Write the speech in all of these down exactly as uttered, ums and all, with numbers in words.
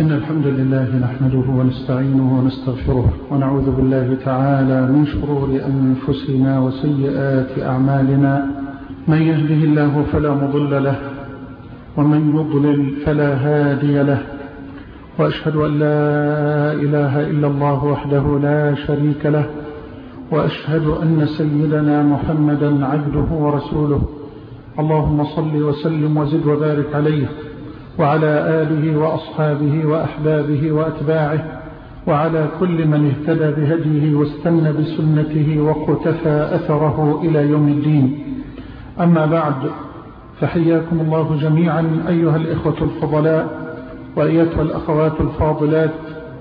إن الحمد لله نحمده ونستعينه ونستغفره ونعوذ بالله تعالى من شرور أنفسنا وسيئات أعمالنا. من يهده الله فلا مضل له ومن يضلل فلا هادي له، وأشهد أن لا إله إلا الله وحده لا شريك له، وأشهد أن سيدنا محمدا عبده ورسوله. اللهم صل وسلم وزد وبارك عليه وعلى آله وأصحابه وأحبابه وأتباعه وعلى كل من اهتدى بهديه واستنى بسنته وقتفى أثره إلى يوم الدين. أما بعد، فحياكم الله جميعا أيها الإخوة الفضلاء وأيتها الأخوات الفاضلات،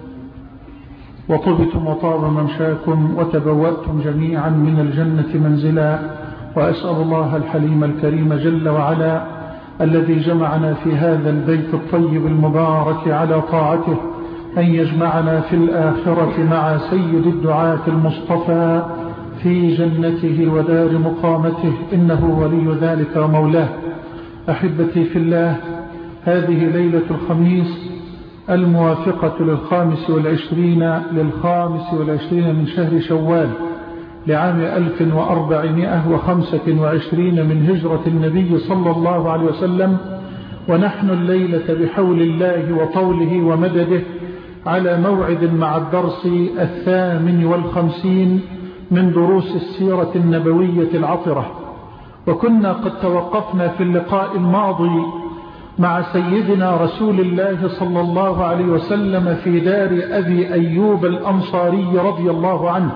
وطبتم وطاب ممشاكم وتبوأتم جميعا من الجنة منزلا. وأسأل الله الحليم الكريم جل وعلا الذي جمعنا في هذا البيت الطيب المبارك على طاعته أن يجمعنا في الآخرة مع سيد الدعاة المصطفى في جنته ودار مقامته، إنه ولي ذلك ومولاه. أحبتي في الله، هذه ليلة الخميس الموافقة للخامس والعشرين للخامس والعشرين من شهر شوال لعام ألف وأربعمائة وخمسة وعشرين من هجرة النبي صلى الله عليه وسلم، ونحن الليلة بحول الله وطوله ومدده على موعد مع الدرس الثامن والخمسين من دروس السيرة النبوية العطرة. وكنا قد توقفنا في اللقاء الماضي مع سيدنا رسول الله صلى الله عليه وسلم في دار أبي أيوب الأنصاري رضي الله عنه،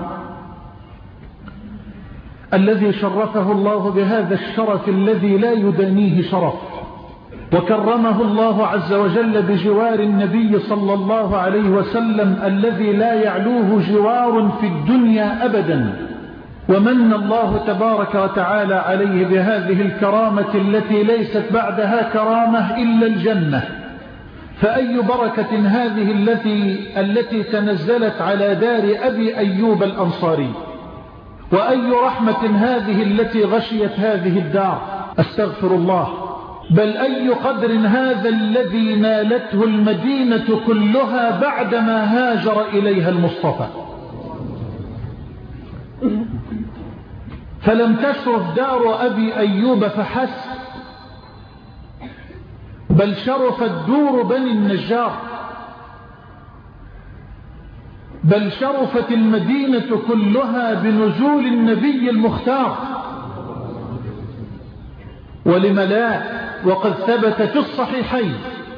الذي شرفه الله بهذا الشرف الذي لا يدانيه شرف، وكرمه الله عز وجل بجوار النبي صلى الله عليه وسلم الذي لا يعلوه جوار في الدنيا أبدا. ومن الله تبارك وتعالى عليه بهذه الكرامة التي ليست بعدها كرامة إلا الجنة. فأي بركة هذه التي التي تنزلت على دار أبي أيوب الأنصاري، وأي رحمة هذه التي غشيت هذه الدار. أستغفر الله، بل أي قدر هذا الذي نالته المدينة كلها بعدما هاجر إليها المصطفى. فلم تشرف دار أبي أيوب فحسب، بل شرفت دور بني النجار، بل شرفت المدينة كلها بنزول النبي المختار. ولم لا، وقد ثبت في الصحيحين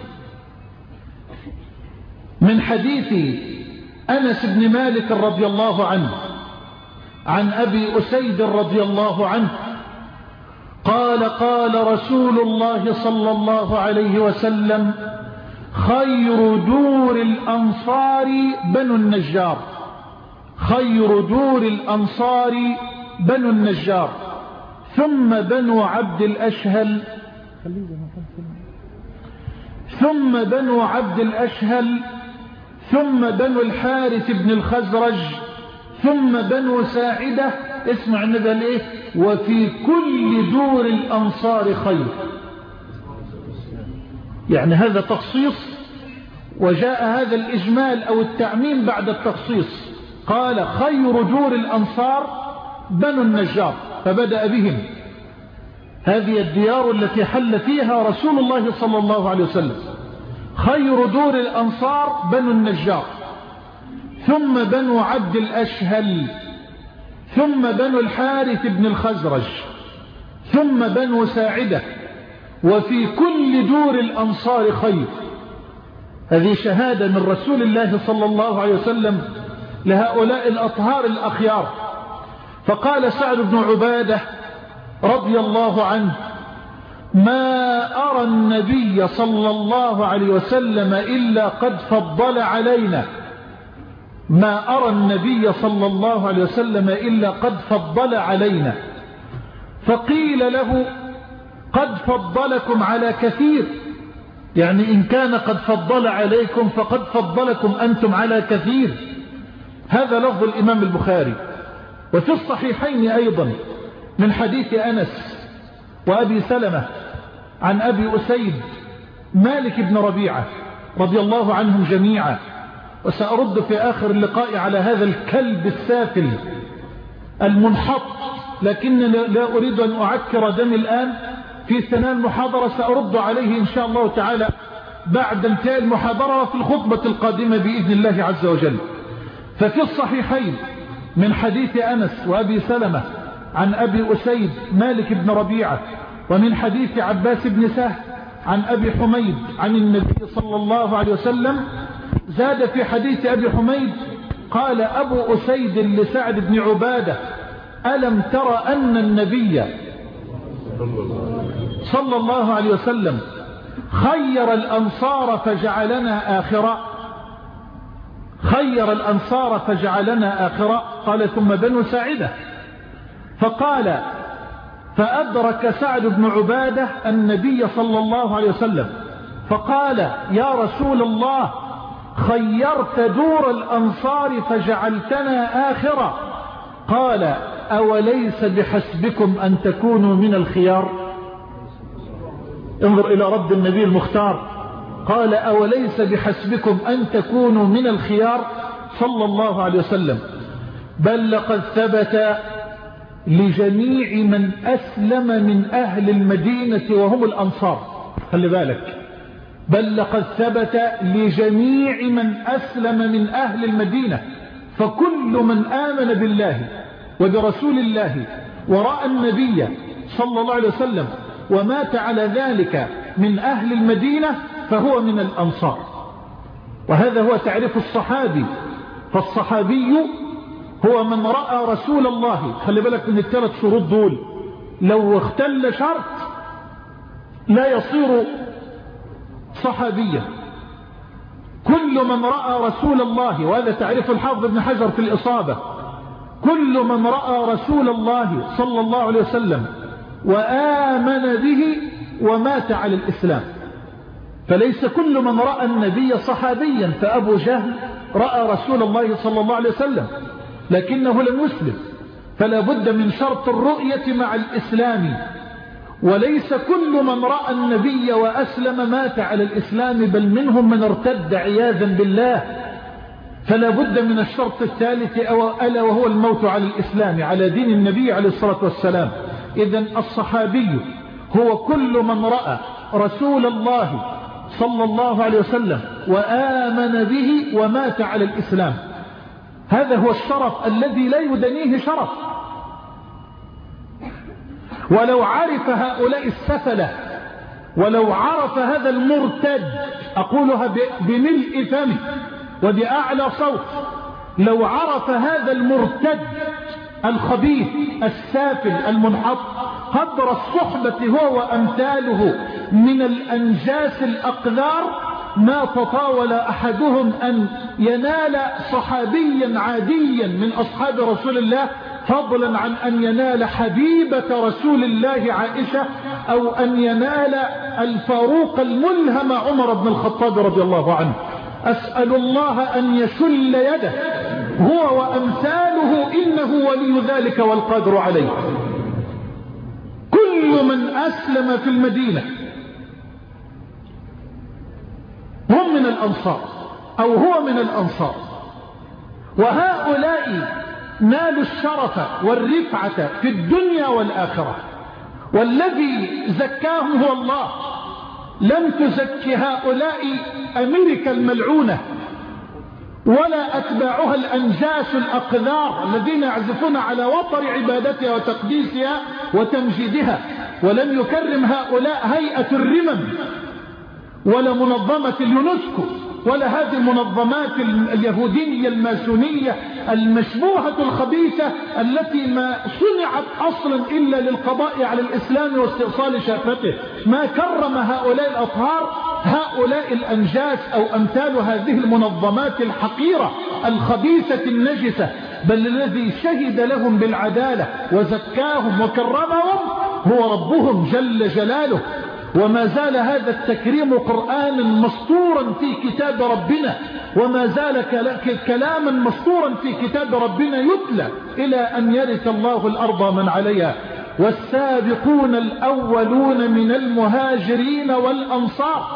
من حديث أنس بن مالك رضي الله عنه عن أبي أسيد رضي الله عنه قال: قال رسول الله صلى الله عليه وسلم: خير دور الأنصار بنو النجار، خير دور الأنصار بنو النجار، ثم بنو عبد الأشهل، ثم بنو عبد الأشهل، ثم بنو الحارث بن الخزرج، ثم بنو ساعدة. اسمع النبي الايه: وفي كل دور الأنصار خير. يعني هذا تخصيص، وجاء هذا الإجمال أو التعميم بعد التخصيص. قال: خير دور الأنصار بنو النجار، فبدأ بهم. هذه الديار التي حل فيها رسول الله صلى الله عليه وسلم. خير دور الأنصار بنو النجار، ثم بنو عبد الأشهل، ثم بنو الحارث بن الخزرج، ثم بنو ساعدة، وفي كل دور الأنصار خير. هذه شهادة من رسول الله صلى الله عليه وسلم لهؤلاء الأطهار الأخيار. فقال سعد بن عبادة رضي الله عنه: ما أرى النبي صلى الله عليه وسلم إلا قد فضل علينا، ما أرى النبي صلى الله عليه وسلم إلا قد فضل علينا. فقيل له: قد فضلكم على كثير، يعني إن كان قد فضل عليكم فقد فضلكم أنتم على كثير. هذا لفظ الإمام البخاري. وفي الصحيحين أيضا من حديث أنس وأبي سلمة عن أبي أسيد مالك بن ربيعة رضي الله عنهم جميعا. وسأرد في آخر اللقاء على هذا الكلب السافل المنحط، لكن لا أريد أن أعكر دمي الآن في ثناء المحاضرة، سأرد عليه إن شاء الله تعالى بعد انتهاء المحاضرة وفي الخطبة القادمة بإذن الله عز وجل. ففي الصحيحين من حديث أنس وأبي سلمة عن أبي أسيد مالك بن ربيعة، ومن حديث عباس بن سهل عن أبي حميد عن النبي صلى الله عليه وسلم، زاد في حديث أبي حميد قال أبو أسيد لسعد بن عبادة: ألم تر أن النبي صلى الله عليه وسلم خير الأنصار فجعلنا آخرا؟ خير الأنصار فجعلنا آخرا. قال: ثم بنو ساعدة. فقال: فأدرك سعد بن عبادة النبي صلى الله عليه وسلم فقال: يا رسول الله، خيرت دور الأنصار فجعلتنا آخرا. قال: أوليس بحسبكم أن تكونوا من الخيار؟ انظر إلى رد النبي المختار، قال: أوليس بحسبكم أن تكونوا من الخيار صلى الله عليه وسلم. بل لقد ثبت لجميع من أسلم من أهل المدينة وهم الأنصار. خلي بالك، بل لقد ثبت لجميع من أسلم من أهل المدينة، فكل من آمن بالله وبرسول الله ورأى النبي صلى الله عليه وسلم ومات على ذلك من أهل المدينة فهو من الأنصار. وهذا هو تعريف الصحابي. فالصحابي هو من رأى رسول الله. خلي بالك من الثلاث شروط دول، لو اختل شرط لا يصير صحابيا. كل من رأى رسول الله، وهذا تعريف الحافظ ابن حجر في الإصابة، كل من رأى رسول الله صلى الله عليه وسلم وآمن به ومات على الإسلام. فليس كل من رأى النبي صحابيا، فأبو جهل رأى رسول الله صلى الله عليه وسلم لكنه لم يسلم، فلا بد من شرط الرؤية مع الإسلام. وليس كل من رأى النبي وأسلم مات على الإسلام، بل منهم من ارتد عياذا بالله. فلا بد من الشرط الثالث ألا وهو الموت على الإسلام على دين النبي عليه الصلاة والسلام. إذن الصحابي هو كل من رأى رسول الله صلى الله عليه وسلم وآمن به ومات على الإسلام. هذا هو الشرف الذي لا يدنيه شرف. ولو عرف هؤلاء السفلة، ولو عرف هذا المرتد، أقولها بملء فمي وبأعلى صوت، لو عرف هذا المرتد الخبيث السافل المنحط قدر الصحبة هو وأمثاله من الأنجاس الأقذار، ما تطاول أحدهم أن ينال صحابيا عاديا من أصحاب رسول الله، فضلا عن أن ينال حبيبة رسول الله عائشة، أو أن ينال الفاروق الملهم عمر بن الخطاب رضي الله عنه. أسأل الله أن يشل يده هو وأمثاله، إنه ولي ذلك والقادر عليه. كل من أسلم في المدينة هم من الأنصار أو هو من الأنصار، وهؤلاء نالوا الشرف والرفعة في الدنيا والآخرة. والذي زكاهم هو الله، لم تزكي هؤلاء أمريكا الملعونة ولا أتباعها الأنجاس الأقذار الذين يعزفون على وطر عبادتها وتقديسها وتمجيدها. ولم يكرم هؤلاء هيئة الرمم ولا منظمة اليونسكو ولا هذه المنظمات اليهودية الماسونية المشبوهة الخبيثة التي ما صنعت أصلا إلا للقضاء على الإسلام واستئصال شافته. ما كرم هؤلاء الأطهار هؤلاء الأنجاس أو أمثال هذه المنظمات الحقيرة الخبيثة النجسة، بل الذي شهد لهم بالعدالة وزكاهم وكرمهم هو ربهم جل جلاله. وما زال هذا التكريم قرآنا مسطورا في كتاب ربنا، وما زال كلاما مسطورا في كتاب ربنا يتلى إلى أن يرث الله الأرض من عليها. والسابقون الأولون من المهاجرين والأنصار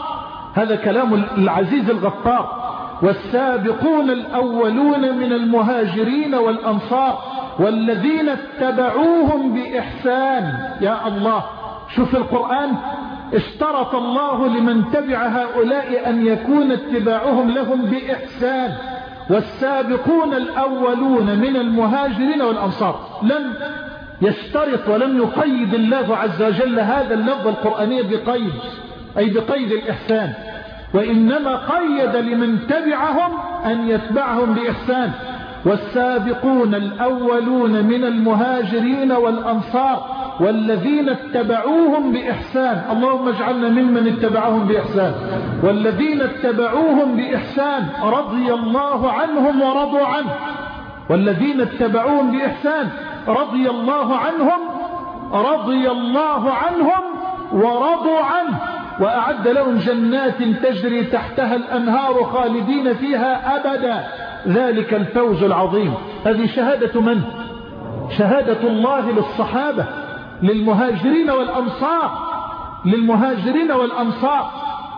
هذا كلام العزيز الغفار. والسابقون الأولون من المهاجرين والأنصار والذين اتبعوهم بإحسان. يا الله، شوف القرآن اشترط الله لمن تبع هؤلاء أن يكون اتباعهم لهم بإحسان. والسابقون الأولون من المهاجرين والأنصار، لم يشترط ولم يقيد الله عز وجل هذا اللفظ القرآني بقيد، أي بقيد الإحسان، وإنما قيد لمن تبعهم أن يتبعهم بإحسان. والسابقون الأولون من المهاجرين والأنصار والذين اتبعوهم بإحسان. اللهم اجعلنا ممن اتبعوهم بإحسان. والذين اتبعوهم بإحسان رضي الله عنهم ورضوا عنه. والذين اتبعوهم بإحسان رضي الله عنهم رضي الله عنهم ورضوا عنه، وأعد لهم جنات تجري تحتها الأنهار خالدين فيها أبدا، ذلك الفوز العظيم. هذه شهادة من؟ شهادة الله للصحابة، للمهاجرين والأنصار، للمهاجرين والأنصار.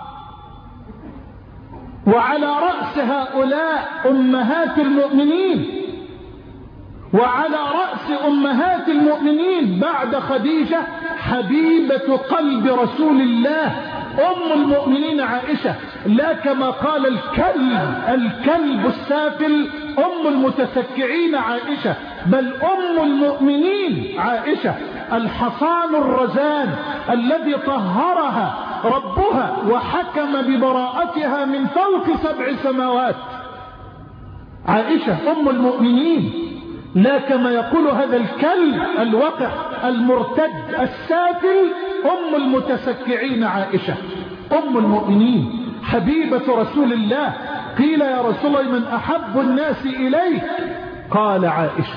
وعلى رأس هؤلاء أمهات المؤمنين، وعلى رأس أمهات المؤمنين بعد خديجة حبيبة قلب رسول الله أم المؤمنين عائشة، لا كما قال الكلب الكلب السافل أم المتسكعين عائشة، بل أم المؤمنين عائشة، الحصان الرزان الذي طهرها ربها وحكم ببراءتها من فوق سبع سماوات. عائشة أم المؤمنين، لا كما يقول هذا الكلب الوقح المرتد السافل أم المتسكعين عائشة أم المؤمنين حبيبة رسول الله. قيل يا رسول الله من أحب الناس إليك؟ قال عائشة،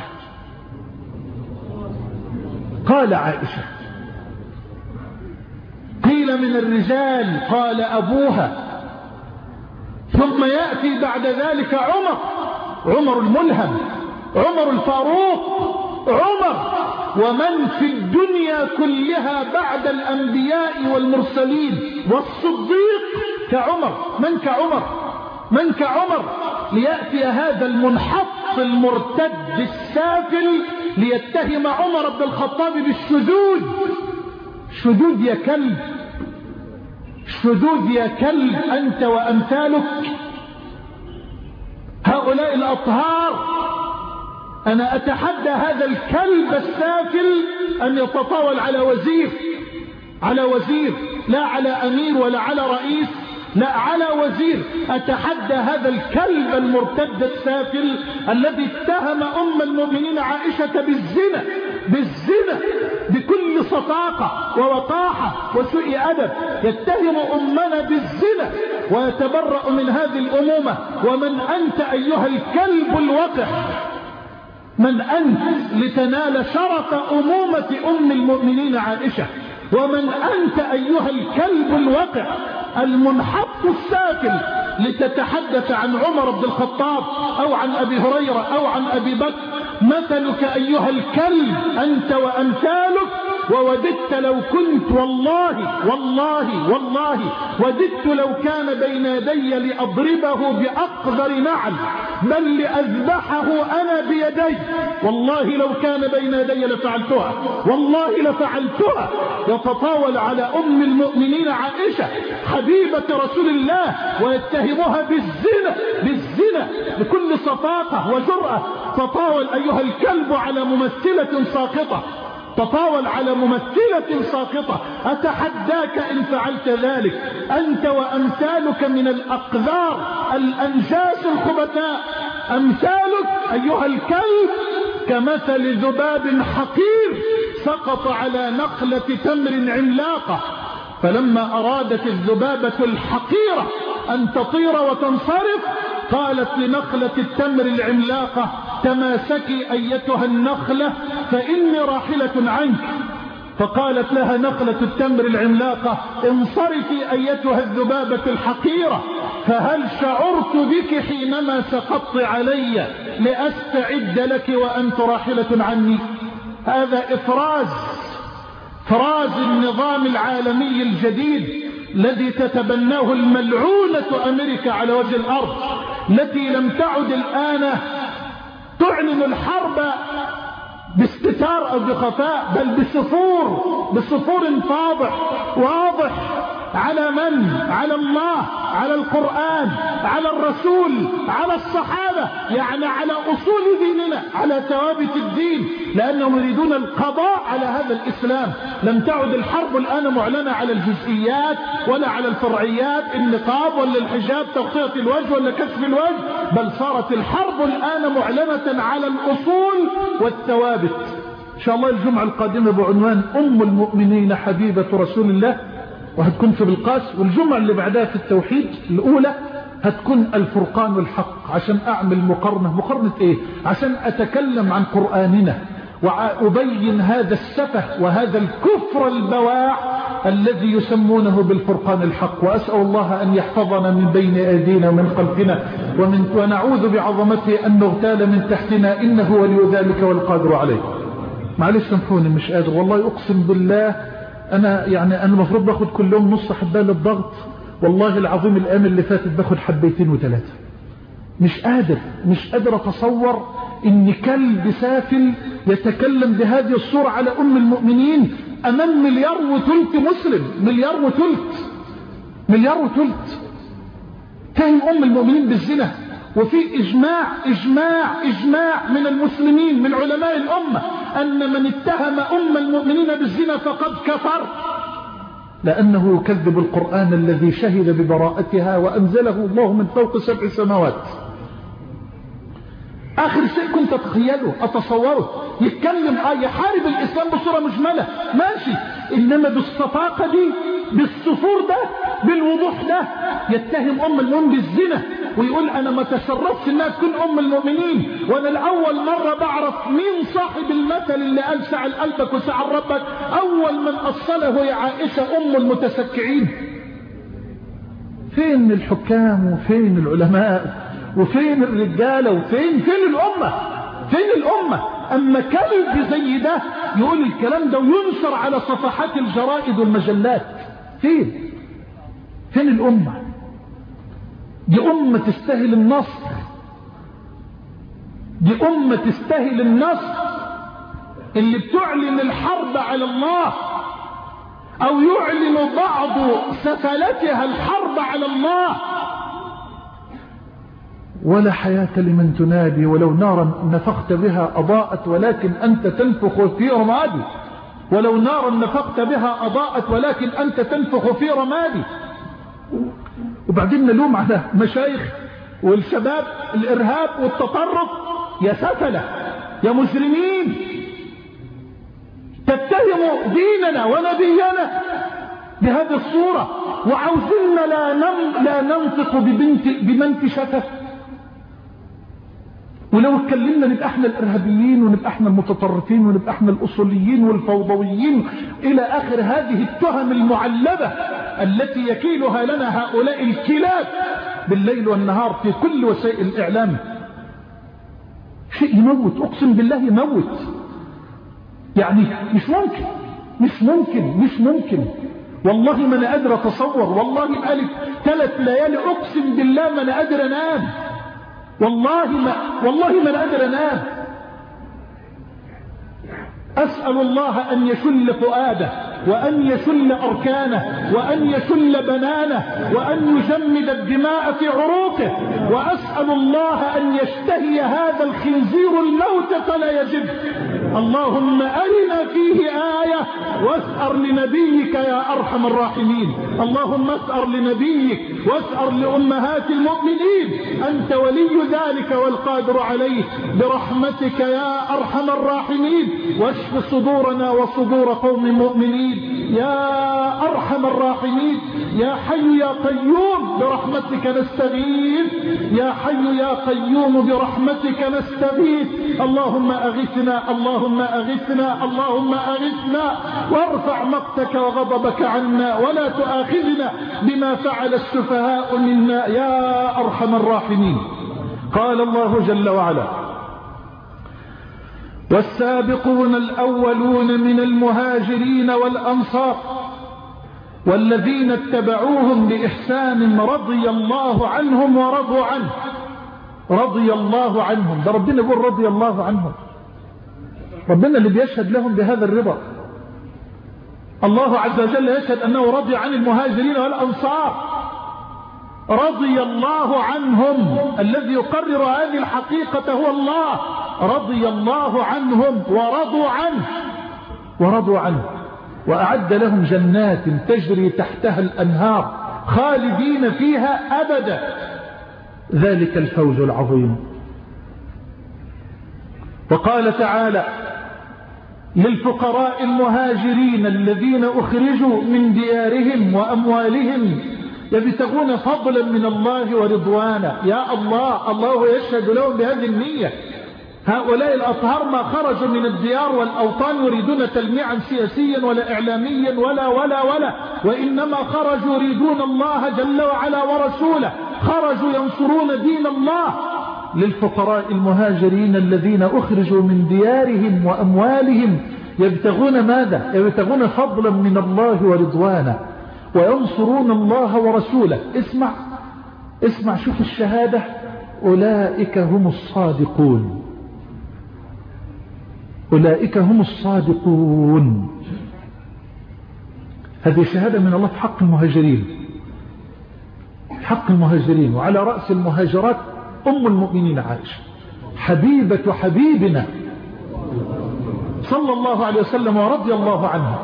قال عائشة. قيل من الرجال؟ قال أبوها. ثم يأتي بعد ذلك عمر، عمر الملهم، عمر الفاروق، عمر ومن في الدنيا كلها بعد الأنبياء والمرسلين والصديق كعمر. من كعمر؟ من كعمر؟ ليأتي هذا المنحط المرتد السافل ليتهم عمر بن الخطاب بالشذوذ. شذوذ يا كلب، شذوذ يا كلب أنت وأمثالك. هؤلاء الأطهار، أنا أتحدى هذا الكلب السافل أن يتطاول على وزير، على وزير، لا على أمير ولا على رئيس، لا على وزير. أتحدى هذا الكلب المرتد السافل الذي اتهم أم المؤمنين عائشة بالزنا، بالزنا بكل صفاقة ووقاحة وسوء أدب، يتهم أمنا بالزنا ويتبرأ من هذه الأمومة. ومن أنت أيها الكلب الوقح؟ من أنت لتنال شرف أمومة أم المؤمنين عائشة؟ ومن أنت أيها الكلب الوقع المنحط السافل لتتحدث عن عمر بن الخطاب أو عن أبي هريرة أو عن أبي بكر؟ مثلك أيها الكلب أنت وأمثالك. ووددت لو كنت، والله والله والله وددت لو كان بين يدي لأضربه بأقذر نعل، بل لأذبحه أنا بيدي. والله لو كان بين يدي لفعلتها، والله لفعلتها. يتطاول على أم المؤمنين عائشة حبيبة رسول الله ويتهمها بالزنا، بالزنا بكل صفاقة وجرأة. تطاول أيها الكلب على ممثلة ساقطة، تطاول على ممثلة ساقطة. أتحداك إن فعلت ذلك أنت وأمثالك من الأقذار الأنجاس الخبثاء. أمثالك أيها الكلب كمثل ذباب حقير سقط على نخلة تمر عملاقة، فلما أرادت الذبابة الحقيرة أن تطير وتنصرف قالت لنخلة التمر العملاقة تماسكي أيتها النخلة فإني راحلة عنك. فقالت لها نخلة التمر العملاقة انصرفي أيتها الذبابة الحقيرة، فهل شعرت بك حينما سقطت علي لأستعد لك وأنت راحلة عني؟ هذا إفراز، إفراز النظام العالمي الجديد الذي تتبناه الملعونة أمريكا على وجه الأرض، التي لم تعد الآن تعلن الحرب باستتار أو بخفاء، بل بصفور بصفور فاضح واضح. على من؟ على الله، على القرآن، على الرسول، على الصحابة، يعني على أصول ديننا، على ثوابت الدين، لأنهم يريدون القضاء على هذا الإسلام. لم تعد الحرب الآن معلنة على الجزئيات ولا على الفرعيات، النقاب ولا الحجاب، تغطية الوجه ولا كشف الوجه، بل صارت الحرب الآن معلنة على الأصول والثوابت. إن شاء الله الجمعة القادمة بعنوان أم المؤمنين حبيبة رسول الله، وهتكون في بالقاس، والجمعة اللي بعدها في التوحيد الأولى هتكون الفرقان والحق، عشان أعمل مقارنة. مقارنة إيه؟ عشان أتكلم عن قرآننا وأبين هذا السفه وهذا الكفر البواع الذي يسمونه بالفرقان الحق. وأسأل الله أن يحفظنا من بين أيدينا ومن خلفنا، ومن ونعوذ بعظمته أن نغتال من تحتنا، إنه ولي ذلك والقادر عليه. معلش سامحوني مش قادر والله، أقسم بالله أنا يعني أنا المفروض باخد كل يوم نص حباية للضغط، والله العظيم الأيام اللي فاتت باخد حبيتين وثلاثة. مش قادر مش قادر أتصور إن كلب سافل يتكلم بهذه الصورة على أم المؤمنين أمام مليار وثلث مسلم، مليار وثلث مليار وثلث تهم أم المؤمنين بالزنا. وفي إجماع إجماع إجماع من المسلمين من علماء الأمة أن من اتهم أم المؤمنين بالزنا فقد كفر، لأنه يكذب القرآن الذي شهد ببراءتها وأنزله الله من فوق سبع سماوات. آخر شيء كنت أتخيله أتصوره يتكلم آه يحارب الإسلام بصورة مجملة ماشي، إنما بالصفاقة دي بالصفور ده بالوضوح ده يتهم أم المؤمنين بالزنا، ويقول أنا ما تشرفت إنها تكون أم المؤمنين، وأنا الأول مرة بعرف مين صاحب المثل اللي قال سعى قلبك وسعى ربك، أول من أصله يا عائشة أم المتسكعين. فين الحكام وفين العلماء وفين الرجالة وفين فين الأمة فين الأمة؟ أما كلب زي ده يقول الكلام ده وينشر على صفحات الجرائد والمجلات، فين فين الأمة؟ دي أمة تستاهل النصر، دي أمة تستاهل النصر، اللي بتعلن الحرب على الله أو يعلن بعض سفلتها الحرب على الله. ولا حياة لمن تنادي ولو نارا نفخت بها أضاءت ولكن أنت تنفخ في رمادي، ولو نارا نفخت بها أضاءت ولكن أنت تنفخ في رمادي. وبعدين نلوم على مشايخ والشباب الإرهاب والتطرف، يا سفلة يا مجرمين تتهموا ديننا ونبينا بهذه الصورة، وعاوزيننا لا, نم لا ننطق ببنت بمن شفه. ولو اتكلمنا نبقى احنا الارهابيين ونبقى احنا المتطرفين ونبقى احنا الاصوليين والفوضويين الى اخر هذه التهم المعلبة التي يكيلها لنا هؤلاء الكلاب بالليل والنهار في كل وسائل الاعلام. شيء يموت، اقسم بالله يموت، يعني مش ممكن مش ممكن مش ممكن والله ما انا قادر اتصور، والله بقالي ثلاث ليالي اقسم بالله ما انا قادر انام، والله ما والله ما انا قادر انام. اسال الله ان يشل فؤاده وان يشل اركانه وان يشل بنانه وان يجمد الدماء في عروقه، واسال الله ان يشتهي هذا الخنزير الموت فلا يجد. اللهم أرنا فيه آية واسأر لنبيك يا أرحم الراحمين. اللهم اسأر لنبيك واسأر لأمهات المؤمنين، أنت ولي ذلك والقادر عليه، برحمتك يا أرحم الراحمين. واشف صدورنا وصدور قوم مؤمنين يا أرحم الراحمين. يا حي يا قيوم برحمتك نستغيث، يا حي يا قيوم برحمتك نستغيث. اللهم أغثنا اللهم أغثنا اللهم أغثنا، وارفع مقتك وغضبك عنا، ولا تؤاخذنا بما فعل السفهاء منا يا أرحم الراحمين. قال الله جل وعلا: والسابقون الأولون من المهاجرين والأنصار والذين اتبعوهم بإحسان رضي الله عنهم ورضوا عنه. رضي الله عنهم، ده ربنا يقول رضي الله عنهم، ربنا اللي بيشهد لهم بهذا الرضا. الله عز وجل يشهد أنه رضي عن المهاجرين والأنصار. رضي الله عنهم، الذي يقرر هذه الحقيقة هو الله. رضي الله عنهم ورضوا عنه ورضوا عنه وأعد لهم جنات تجري تحتها الأنهار خالدين فيها أبدا، ذلك الفوز العظيم. وقال تعالى للفقراء المهاجرين الذين أخرجوا من ديارهم وأموالهم يبتغون فضلا من الله ورضوانا. يا الله، الله يشهد لهم بهذه النية. هؤلاء الأطهار ما خرجوا من الديار والأوطان يريدون تلميعا سياسيا ولا إعلاميا ولا ولا ولا وإنما خرجوا يريدون الله جل وعلا ورسوله، خرجوا ينصرون دين الله. للفقراء المهاجرين الذين أخرجوا من ديارهم وأموالهم يبتغون ماذا؟ يبتغون فضلا من الله ورضوانا وينصرون الله ورسوله. اسمع اسمع، شوف الشهادة، أولئك هم الصادقون، أولئك هم الصادقون. هذه شهادة من الله في حق المهاجرين، حق المهاجرين. وعلى رأس المهاجرات أم المؤمنين عائشة حبيبة حبيبنا صلى الله عليه وسلم ورضي الله عنها.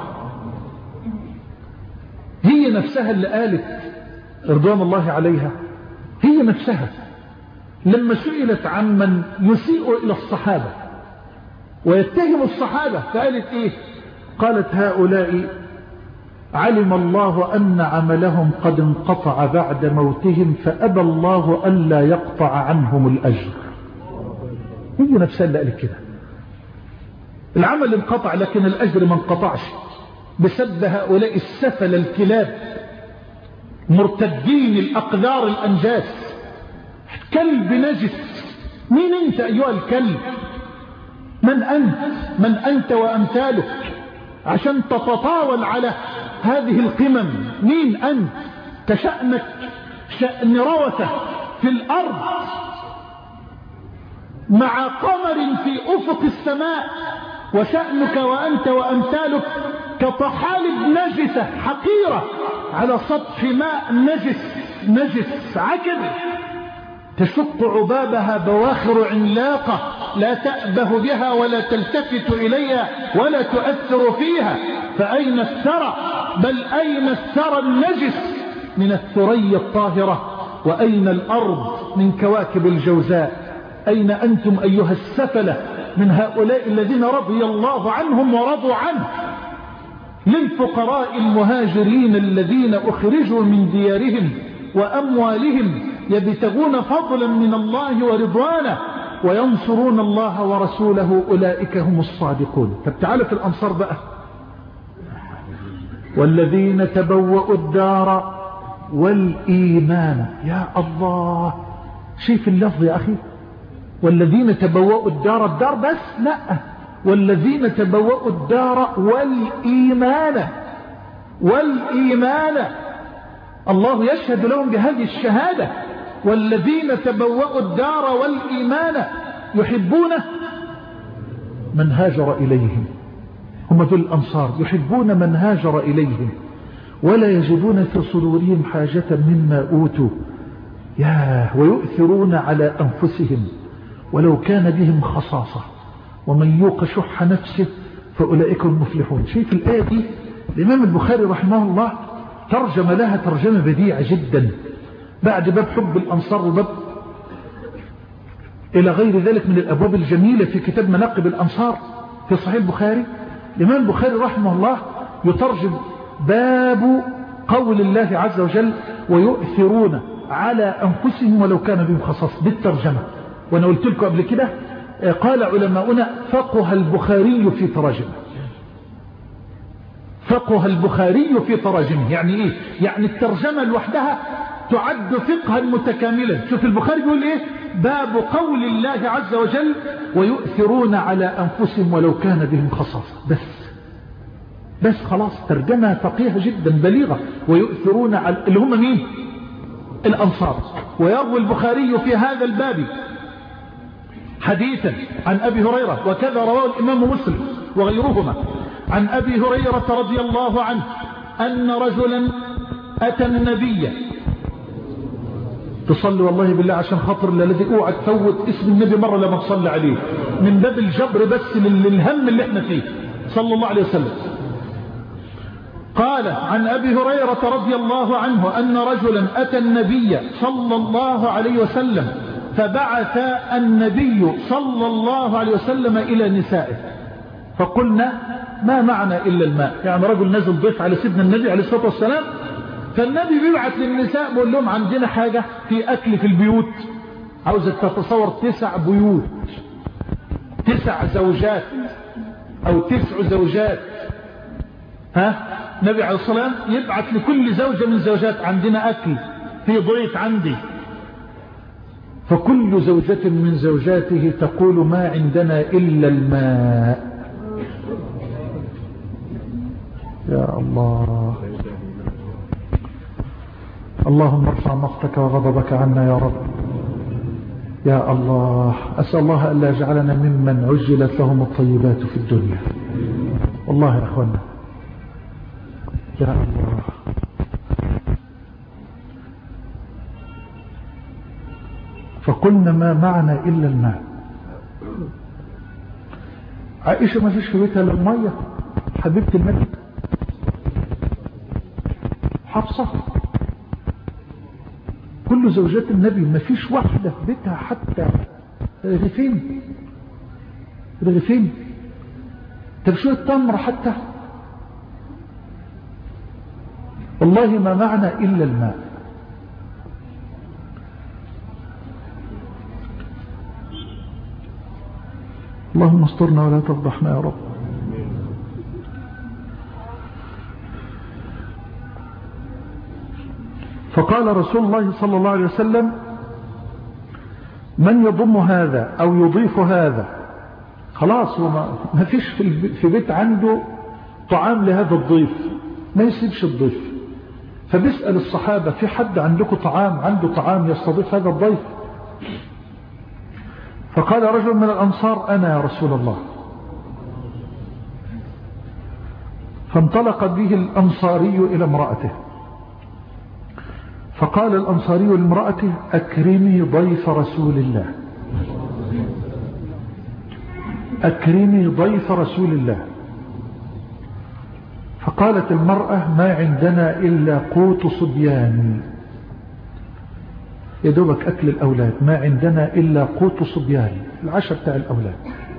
هي نفسها اللي قالت رضوان الله عليها، هي نفسها لما سئلت عن من يسيء إلى الصحابة ويتهم الصحابة فقالت إيه؟ قالت هؤلاء علم الله أن عملهم قد انقطع بعد موتهم فأبى الله ألا يقطع عنهم الأجر. هي نفسها اللي قالت كده، العمل انقطع لكن الأجر ما انقطعش بسبب هؤلاء السفل الكلاب مرتدين الأقذار الأنجاس. كلب نجس. مين أنت أيها الكلب؟ من أنت؟ من أنت وأمثالك عشان تتطاول على هذه القمم؟ مين أنت؟ كشأنك شأن روثة في الأرض مع قمر في أفق السماء، وشأنك وأنت وأمثالك كطحالب نجسة حقيرة على سطح ماء نجس نجس عكر تشق عبابها بواخر عملاقة لا تأبه بها ولا تلتفت إليها ولا تؤثر فيها. فأين الثرى؟ بل أين الثرى النجس من الثريا الطاهرة؟ وأين الأرض من كواكب الجوزاء؟ أين أنتم أيها السفلة من هؤلاء الذين رضي الله عنهم ورضوا عنه؟ للفقراء المهاجرين الذين أخرجوا من ديارهم وأموالهم يبتغون فضلا من الله ورضوانه وينصرون الله ورسوله أولئك هم الصادقون. طب تعالى في الأنصار بقى. والذين تبوأوا الدار والإيمان. يا الله، شايف اللفظ يا أخي؟ والذين تبوأوا الدار، الدار بس؟ لا، والذين تبوأوا الدار والإيمان. والإيمان الله يشهد لهم بهذه الشهادة. والذين تبوأوا الدار والإيمان يحبون من هاجر إليهم. هم دول الأنصار، يحبون من هاجر إليهم ولا يجدون في صدورهم حاجة مما أوتوا. ياه، ويؤثرون على أنفسهم ولو كان بهم خصاصة ومن يوق شح نفسه فأولئك المفلحون. شايف الآية دي؟ الإمام البخاري رحمه الله ترجم لها ترجمة بديعة جدا بعد باب حب الأنصار وباب إلى غير ذلك من الأبواب الجميلة في كتاب مناقب الأنصار في صحيح البخاري. الإمام البخاري رحمه الله يترجم باب قول الله عز وجل ويؤثرون على أنفسهم ولو كان بهم خصاصة بالترجمة. وأنا قلت لكم قبل كده قال علماؤنا فقه البخاري في تراجمه. فقه البخاري في تراجمه يعني إيه؟ يعني الترجمة لوحدها تعد فقها متكاملا. شوف البخاري يقول إيه؟ باب قول الله عز وجل ويؤثرون على أنفسهم ولو كان بهم خصاصة. بس بس خلاص ترجمة فقيهة جدا بليغة. ويؤثرون على اللي هم مين؟ الأنصار. ويروي البخاري في هذا الباب حديثا عن أبي هريرة، وكذا رواه الإمام مسلم وغيرهما، عن أبي هريرة رضي الله عنه أن رجلا أتى النبي. تصلي والله بالله عشان خاطر الذي اوعى تفوت اسم النبي مرة لما تصلي عليه، من باب الجبر بس للهم اللي احنا فيه صلى الله عليه وسلم. قال عن أبي هريرة رضي الله عنه أن رجلا أتى النبي صلى الله عليه وسلم فبعث النبي صلى الله عليه وسلم إلى نسائه فقلنا ما معنى إلا الماء. يعني رجل نزل ضيف على سيدنا النبي عليه الصلاة والسلام، فالنبي بيبعث للنساء بيقول لهم عندنا حاجة في أكل في البيوت. عاوزك تتصور تسع بيوت، تسع زوجات أو تسع زوجات، ها النبي عليه الصلاة والسلام يبعث لكل زوجة من زوجات عندنا أكل في ضيف عندي. فكل زوجة من زوجاته تقول ما عندنا إلا الماء. يا الله، اللهم ارفع مقتك وغضبك عنا يا رب. يا الله، أسأل الله ألا يجعلنا ممن عجلت لهم الطيبات في الدنيا. والله يا أخوانا، يا الله. فقلنا ما معنى إلا الماء. عائشة ما فيش في بيتها إلا المية، حبيبة النبي. حفصة كل زوجات النبي ما فيش واحدة في بيتها حتى رغيفين رغيفين طب شوية تمر حتى. والله ما معنى إلا الماء. اللهم استرنا ولا تفضحنا يا رب. فقال رسول الله صلى الله عليه وسلم من يضم هذا أو يضيف هذا. خلاص هو ما فيش في بيت عنده طعام لهذا الضيف، ما يسيبش الضيف. فبيسأل الصحابة في حد عندكم طعام، عنده طعام يستضيف هذا الضيف؟ فقال رجل من الأنصار أنا يا رسول الله. فانطلق به الأنصاري إلى امرأته فقال الأنصاري لامرأته أكرمي ضيف رسول الله، أكرمي ضيف رسول الله. فقالت المرأة ما عندنا إلا قوت صبيان، يدوبك أكل الأولاد، ما عندنا إلا قوت صبيان، العشاء بتاع الأولاد.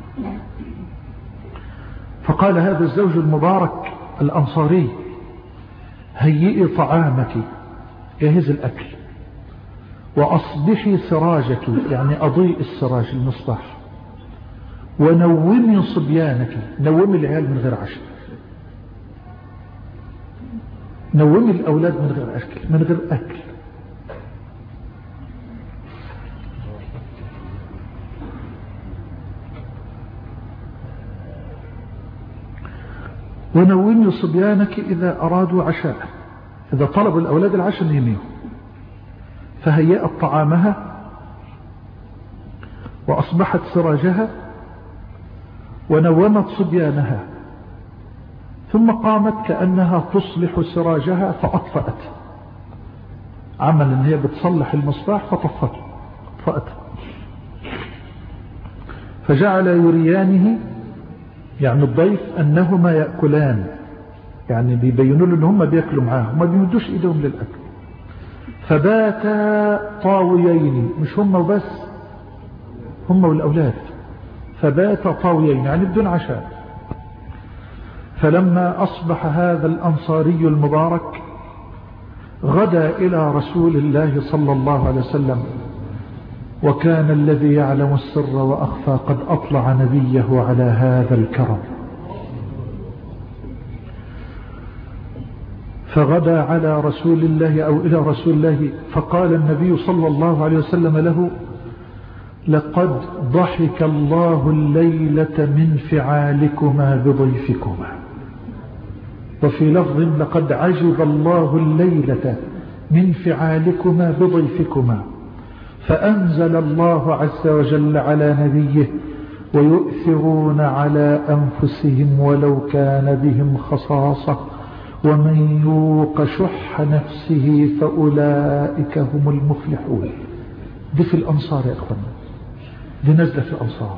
فقال هذا الزوج المبارك الأنصاري هيئي طعامك، جهز الأكل، وأصبحي سراجك، يعني أضيء السراج المصباح، ونومي صبيانك، نومي العيال من غير عشاء، نومي الأولاد من غير أكل من غير أكل. ونومي صبيانك إذا أرادوا عشاء، إذا طلبوا الأولاد العشاء نيميهم. فهيأت طعامها وأصبحت سراجها ونومت صبيانها، ثم قامت كأنها تصلح سراجها فأطفأت، عمل ان هي بتصلح المصباح فطفته طفأته. فجعل يريانه يعني الضيف أنهما يأكلان، يعني بيبينوا له ان هم بيأكلوا معاه، ما بيمدوش ايدهم للأكل. فباتا طاويين، مش هم وبس، هم والأولاد، فباتا طاويين يعني بدون عشاء. فلما أصبح هذا الأنصاري المبارك غدا إلى رسول الله صلى الله عليه وسلم، وكان الذي يعلم السر وأخفى قد أطلع نبيه على هذا الكرم. فغدا على رسول الله أو إلى رسول الله، فقال النبي صلى الله عليه وسلم له لقد ضحك الله الليلة من فعالكما بضيفكما. وفي لفظ لقد عجب الله الليلة من فعالكما بضيفكما، فأنزل الله عز وجل على نبيه ويؤثرون على أنفسهم ولو كان بهم خصاصة ومن يوق شح نفسه فأولئك هم المفلحون. دي في الأنصار يا أخوانا، دي نزلة في الأنصار،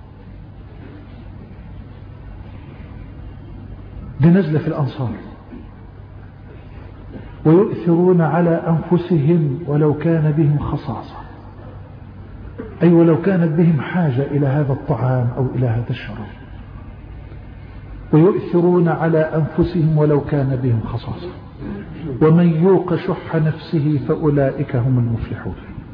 دي نزلة في الأنصار. ويؤثرون على أنفسهم ولو كان بهم خصاصة، أي ولو كانت بهم حاجة إلى هذا الطعام أو إلى هذا الشراب. ويؤثرون على أنفسهم ولو كان بهم خصاصة ومن يوق شح نفسه فأولئك هم المفلحون.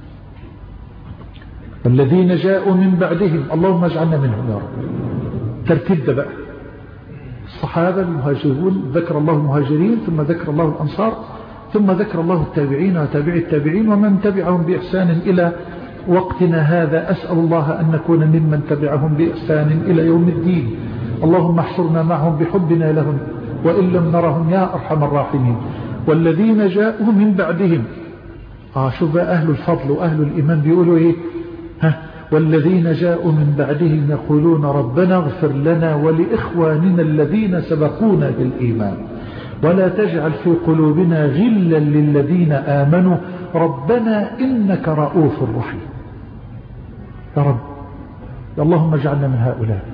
والذين جاءوا من بعدهم، اللهم اجعلنا منهم يا رب. ترتيب ده بقى، الصحابة المهاجرون ذكر الله المهاجرين، ثم ذكر الله الأنصار، ثم ذكر الله التابعين وتابع التابعين ومن تبعهم بإحسان إلى وقتنا هذا. أسأل الله أن نكون ممن تبعهم بإحسان إلى يوم الدين. اللهم احشرنا معهم بحبنا لهم وإن لم نرهم يا أرحم الراحمين. والذين جاءوا من بعدهم، آه شوف أهل الفضل وأهل الإيمان بيقولوا إيه؟ ها والذين جاءوا من بعدهم يقولون ربنا اغفر لنا ولإخواننا الذين سبقونا بالإيمان ولا تجعل في قلوبنا غلا للذين آمنوا ربنا إنك رؤوف رحيم. يا رب اللهم اجعلنا من هؤلاء.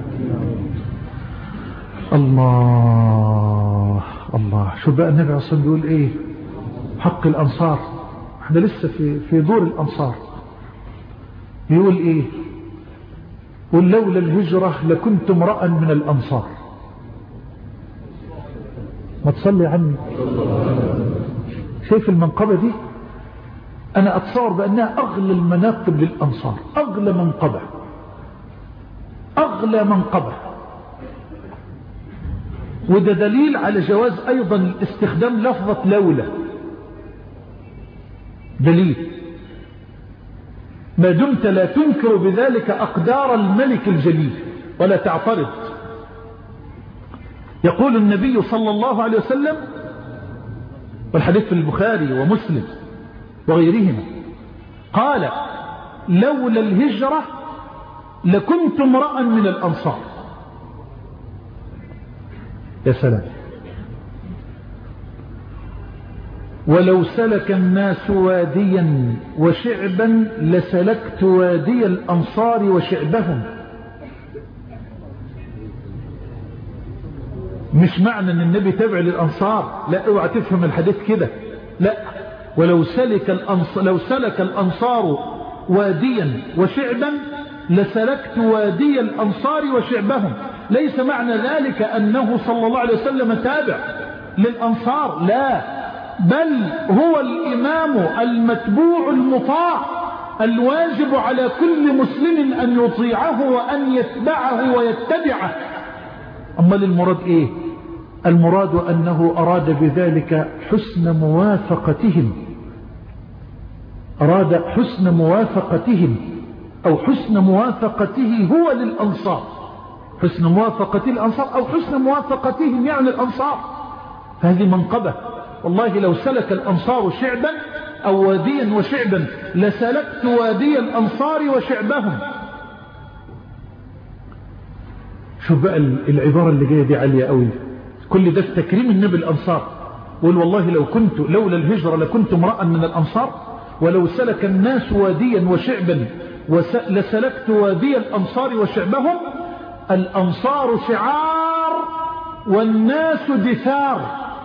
الله الله. شو بقى النبي عليه الصلاة والسلام بيقول ايه حق الأنصار؟ احنا لسه في في دور الأنصار. بيقول ايه؟ قل لولا الهجرة لكنت امرأ من الأنصار. ما تصلي عني. شايف المنقبة دي؟ أنا أتصور بأنها أغلى المناقب للأنصار، أغلى منقبة، أغلى منقبة. وده دليل على جواز أيضا استخدام لفظة لولا، دليل ما دمت لا تنكر بذلك أقدار الملك الجليل ولا تعترض. يقول النبي صلى الله عليه وسلم، والحديث في البخاري ومسلم وغيرهما، قال لولا الهجرة لكنت امرأ من الأنصار. يا سلام. ولو سلك الناس واديا وشعبا لسلكت وادي الأنصار وشعبهم. مش معنى ان النبي تابع للأنصار، لا اوعى تفهم الحديث كده، لا. ولو سلك الأنصار, لو سلك الأنصار واديا وشعبا لسلكت وادي الأنصار وشعبهم. ليس معنى ذلك أنه صلى الله عليه وسلم تابع للأنصار، لا، بل هو الإمام المتبوع المطاع الواجب على كل مسلم أن يطيعه وأن يتبعه ويتبعه. أما المراد إيه؟ المراد أنه أراد بذلك حسن موافقتهم، أراد حسن موافقتهم أو حسن موافقته هو للأنصار، حسن موافقة الأنصار أو حسن موافقتهم يعني الأنصار. هذه منقبة. والله لو سلك الأنصار شعبا أو واديا وشعبا لسلكت وادي الأنصار وشعبهم. شوف بقى العبارة اللي جاية دي عالية قوي. كل ده في تكريم النبي الأنصار. قول والله لو كنت لولا الهجرة لكنت امرأ من الأنصار، ولو سلك الناس واديا وشعبا لسلكت وادي الأنصار وشعبهم. الأنصار شعار والناس دثار.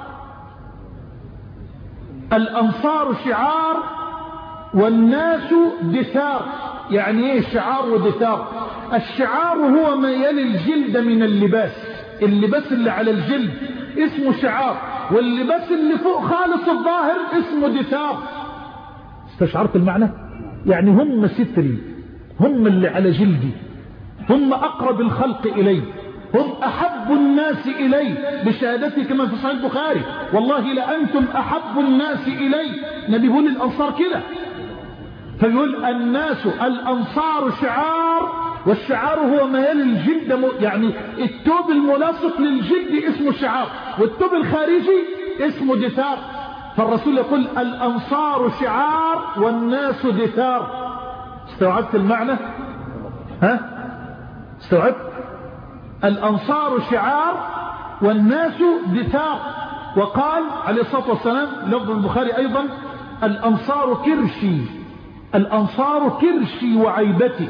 الأنصار شعار والناس دثار. يعني ايه شعار ودثار؟ الشعار هو ما يلي الجلد من اللباس، اللباس اللي على الجلد اسمه شعار، واللباس اللي فوق خالص الظاهر اسمه دثار. استشعرت المعنى؟ يعني هم ستري، هم اللي على جلدي، هم أقرب الخلق إلي، هم أحب الناس إلي بشهادتي كما في صحيح البخاري والله لأنتم أحب الناس إلي. نبي يقول الأنصار كده، فيقول الناس الأنصار شعار والشعار هو ما يلي الجلد، يعني الثوب الملاصق للجلد اسمه شعار، والثوب الخارجي اسمه دثار. فالرسول يقول الأنصار شعار والناس دثار. استوعبت المعنى؟ ها؟ استوعبت؟ الأنصار شعار والناس دثار. وقال عليه الصلاة والسلام لفظ البخاري أيضا الأنصار كرشي، الأنصار كرشي وعيبتي.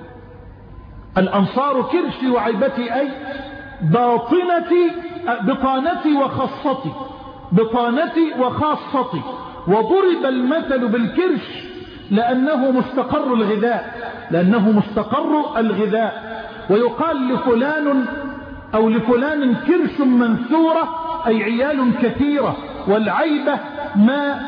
الأنصار كرشي وعيبتي أي باطنتي بطانتي وخاصتي، بطانتي وخاصتي. وضرب المثل بالكرش لأنه مستقر الغذاء، لأنه مستقر الغذاء. ويقال لفلان أو لفلان كرش منثورة أي عيال كثيرة. والعيبة ما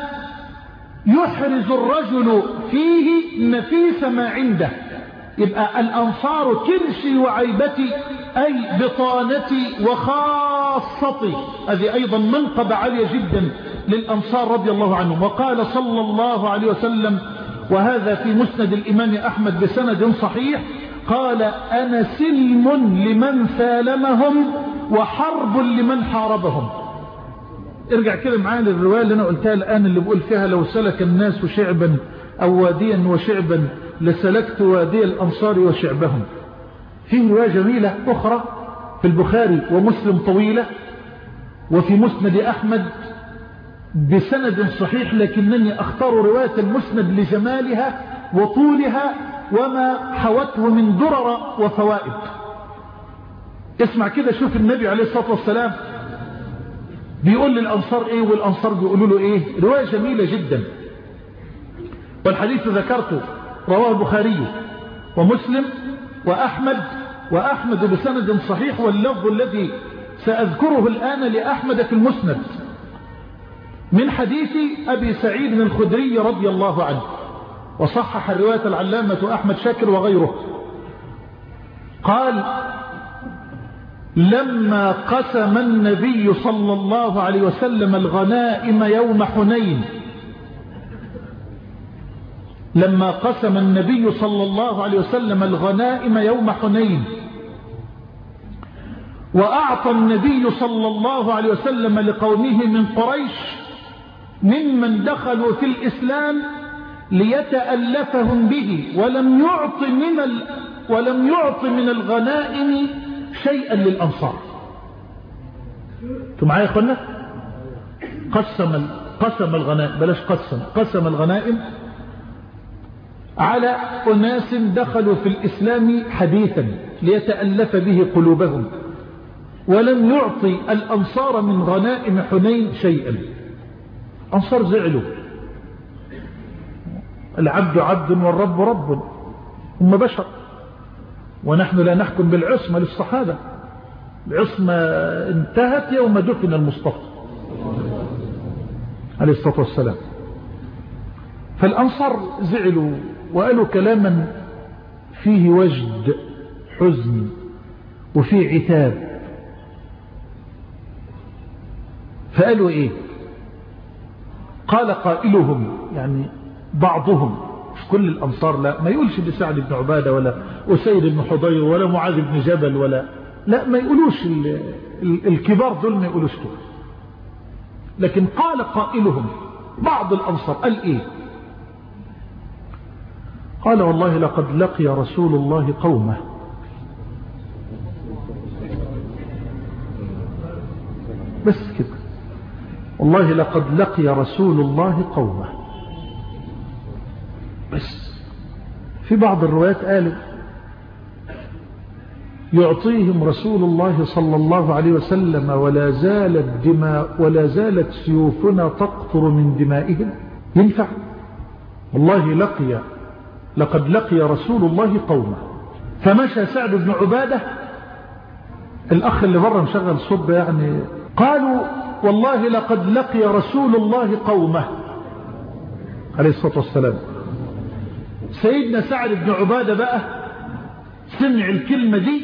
يحرز الرجل فيه نفيس ما عنده. يبقى الأنصار كرشي وعيبتي أي بطانتي وخاصتي. هذه أيضا منقبة عالية جدا للأنصار رضي الله عنهم. وقال صلى الله عليه وسلم، وهذا في مسند الإمام أحمد بسند صحيح، قال أنا سلم لمن سالمهم وحرب لمن حاربهم. ارجع كده معايا للرواية اللي أنا قلتها الآن، اللي بقول فيها لو سلك الناس شعبا أو واديا وشعبا لسلكت وادي الأنصار وشعبهم. في رواية جميلة أخرى في البخاري ومسلم طويلة، وفي مسند أحمد بسند صحيح، لكنني أختار رواية المسند لجمالها وطولها وما حوته من درر وفوائد. اسمع كده، شوف النبي عليه الصلاة والسلام بيقول للأنصار ايه والأنصار بيقولوا له ايه. رواية جميلة جدا، والحديث ذكرته رواه البخاري ومسلم وأحمد وأحمد بسند صحيح، واللفظ الذي سأذكره الآن لأحمد في المسند من حديث أبي سعيد الخدري رضي الله عنه، وصحح الرواية العلامة أحمد شاكر وغيره. قال لما قسم النبي صلى الله عليه وسلم الغنائم يوم حنين، لما قسم النبي صلى الله عليه وسلم الغنائم يوم حنين، وأعطى النبي صلى الله عليه وسلم لقومه من قريش ممن دخلوا في الإسلام ليتألفهم به، ولم يعط من ال... ولم يعط من الغنائم شيئا للأنصار. انتوا معايا يا اخوانا؟ قسم قسم الغنائم، بلاش قسم، قسم الغنائم على أناس دخلوا في الإسلام حديثا ليتألف به قلوبهم، ولم يعطي الأنصار من غنائم حنين شيئا. أنصار زعلوا، العبد عبد والرب رب، هم بشر، ونحن لا نحكم بالعصمة للصحابة. العصمة انتهت يوم دفن المصطفى عليه الصلاة والسلام. فالأنصار زعلوا وقالوا كلاما فيه وجد حزن وفيه عتاب. فقالوا ايه؟ قال قائلهم، يعني بعضهم، مش كل الأنصار، لا ما يقولش بسعد بن عبادة ولا أسيد بن حضير ولا معاذ بن جبل ولا، لا ما يقولوش ال... ال... الكبار دول ما يقولوش دول. لكن قال قائلهم بعض الأنصار قال ايه؟ قال والله لقد لقي رسول الله قومه، بس كده، والله لقد لقي رسول الله قومه. بس في بعض الروايات قالوا يعطيهم رسول الله صلى الله عليه وسلم ولا زالت دماء ولا زالت سيوفنا تقطر من دمائهم. ينفع؟ والله لقي لقد لقي رسول الله قومه. فمشى سعد بن عبادة، الأخ اللي بره مشغل صب يعني، قالوا والله لقد لقي رسول الله قومه عليه الصلاة والسلام. سيدنا سعد بن عبادة بقى سمع الكلمة دي،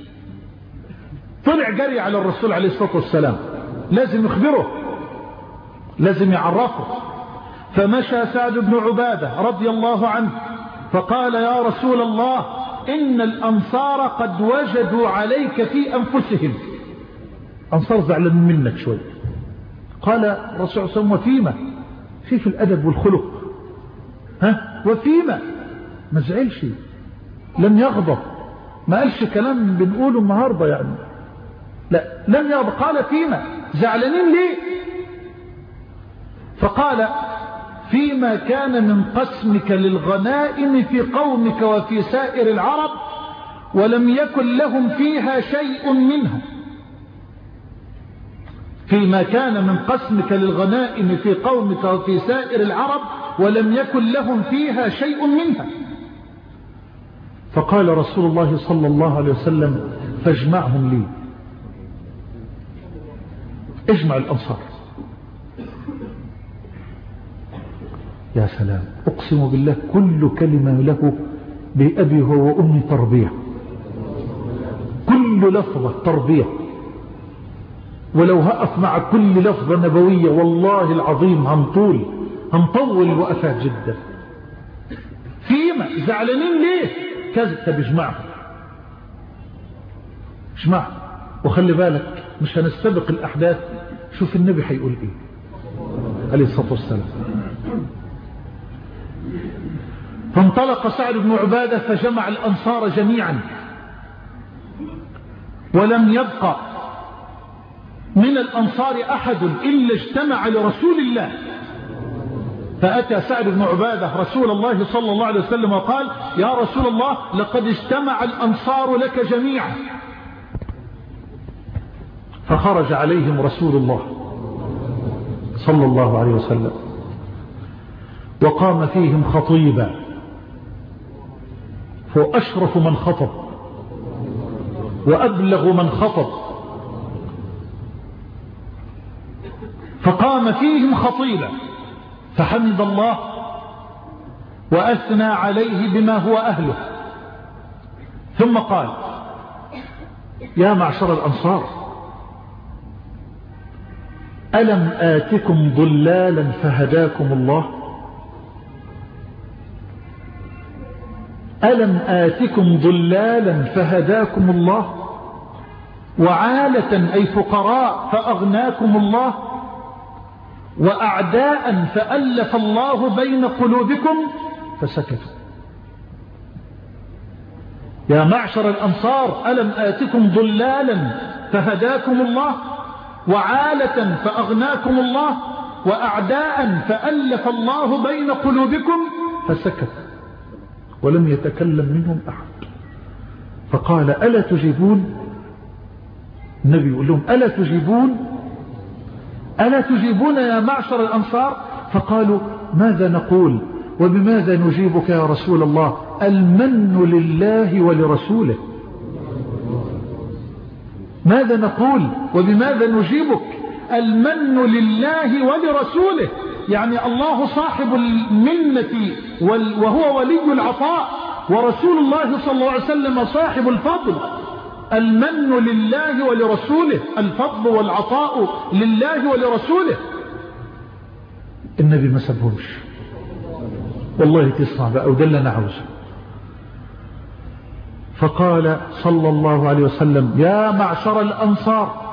طلع جري على الرسول عليه الصلاة والسلام، لازم يخبره، لازم يعرفه. فمشى سعد بن عبادة رضي الله عنه فقال يا رسول الله إن الأنصار قد وجدوا عليك في أنفسهم. أنصار زعلان منك شوي. قال الرسول صلى الله عليه وسلم وفيما؟ في في الأدب والخلق، ها وفيما؟ ما زعلش، لم يغضب، ما قالش كلام بنقوله النهاردة يعني، لا لم يغضب. قال فيما؟ زعلانين ليه؟ فقال فيما كان من قسمك للغنائم في قومك وفي سائر العرب ولم يكن لهم فيها شيء منها. فيما كان من قسمك للغنائم في قومك وفي سائر العرب ولم يكن لهم فيها شيء منها. فقال رسول الله صلى الله عليه وسلم فاجمعهم لي. اجمع الأنصار. يا سلام، أقسم بالله كل كلمة له بأبي هو وأمي تربية، كل لفظة تربية. ولو هقف مع كل لفظة نبوية والله العظيم هنطول هنطول وقفات جدا. فيما؟ زعلانين ليه؟ كذا. بيجمعهم، اجمعهم. وخلي بالك مش هنستبق الأحداث، شوف النبي هيقول ايه عليه الصلاة والسلام. فانطلق سعد بن عبادة فجمع الأنصار جميعا ولم يبقى من الأنصار أحد إلا اجتمع لرسول الله. فأتى سعد بن عبادة رسول الله صلى الله عليه وسلم وقال يا رسول الله لقد اجتمع الأنصار لك جميعا. فخرج عليهم رسول الله صلى الله عليه وسلم وقام فيهم خطيبا، فهو أشرف من خطب وأبلغ من خطب. فقام فيهم خطيبا فحمد الله وأثنى عليه بما هو أهله، ثم قال يا معشر الأنصار ألم آتكم ضلالا فهداكم الله؟ ألم آتكم ضلالا فهداكم الله، وعالة أي فقراء فأغناكم الله، وأعداء فألف الله بين قلوبكم فسكتوا. يا معشر الأنصار ألم آتكم ضلالا فهداكم الله، وعالة فأغناكم الله، وأعداء فألف الله بين قلوبكم فسكتوا ولم يتكلم منهم أحد. فقال ألا تجيبون؟ النبي يقول لهم ألا تجيبون؟ ألا تجيبون يا معشر الأنصار؟ فقالوا ماذا نقول وبماذا نجيبك يا رسول الله؟ المن لله ولرسوله. ماذا نقول وبماذا نجيبك؟ المن لله ولرسوله، يعني الله صاحب المنة وهو ولي العطاء، ورسول الله صلى الله عليه وسلم صاحب الفضل. المن لله ولرسوله، الفضل والعطاء لله ولرسوله. النبي ما سبهمش والله، تسمع بقى وده اللي انا عاوزه. فقال صلى الله عليه وسلم يا معشر الأنصار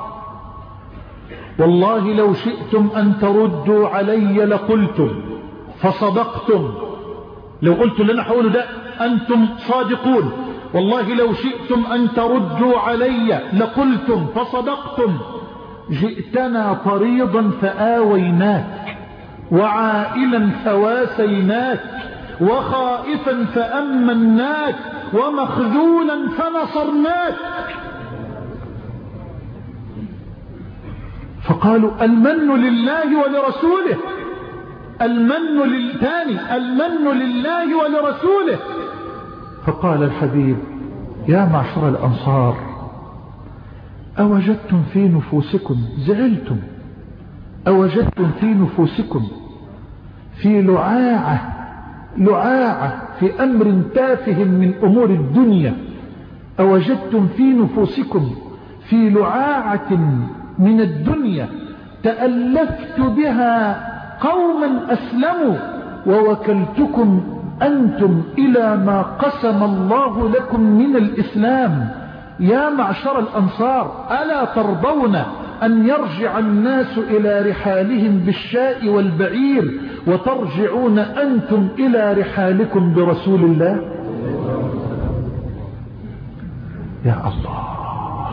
والله لو شئتم أن تردوا علي لقلتم فصدقتم. لو قلت اللي انا هقوله ده أنتم صادقون. والله لو شئتم أن تردوا علي لقلتم فصدقتم. جئتنا طريضا فآويناك، وعائلا فواسيناك، وخائفا فأمناك، ومخذولا فنصرناك. فقالوا المن لله ولرسوله، المن للثاني المن لله ولرسوله. فقال الحبيب يا معشر الأنصار أوجدتم في نفوسكم، زعلتم، أوجدتم في نفوسكم في لعاعة لعاعة في أمر تافه من أمور الدنيا، أوجدتم في نفوسكم في لعاعة من الدنيا تألفت بها قوما أسلموا، ووكلتكم أنتم إلى ما قسم الله لكم من الإسلام. يا معشر الأنصار ألا ترضون أن يرجع الناس إلى رحالهم بالشاء والبعير وترجعون أنتم إلى رحالكم برسول الله؟ يا الله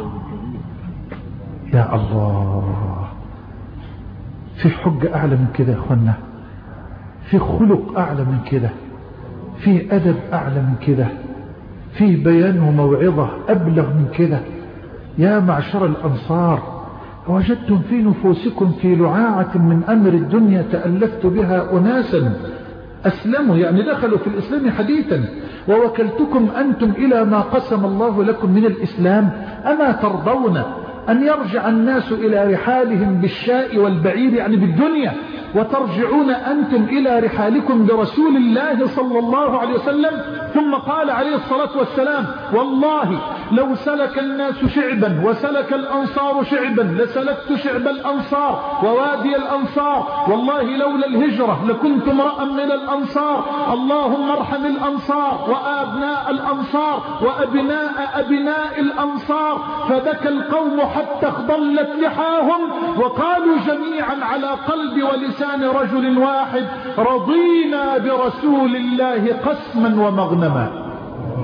يا الله، في حجة أعلى من كده يا أخوانا، في خلق أعلى من كده، في أدب أعلى من كده، في بيان وموعظة أبلغ من كده. يا معشر الأنصار وجدتم في نفوسكم في لعاعة من أمر الدنيا تألفت بها أناسا أسلموا، يعني دخلوا في الإسلام حديثا، ووكلتكم أنتم إلى ما قسم الله لكم من الإسلام. أما ترضون أن يرجع الناس إلى رحالهم بالشاء والبعير، يعني بالدنيا، وترجعون أنتم إلى رحالكم برسول الله صلى الله عليه وسلم؟ ثم قال عليه الصلاة والسلام: والله لو سلك الناس شعبا وسلك الأنصار شعبا لسلكت شعب الأنصار ووادي الأنصار، والله لولا الهجرة لكنت امرأ من الأنصار، اللهم ارحم الأنصار وأبناء الأنصار وأبناء أبناء الأنصار. فبكى القوم حتى اخضلت لحاهم وقالوا جميعا على قلب ولسان رجل واحد: رضينا برسول الله قسما ومغنما.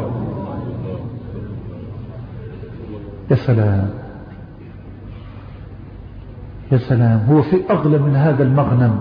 يا سلام يا سلام، هو في أغلى من هذا المغنم؟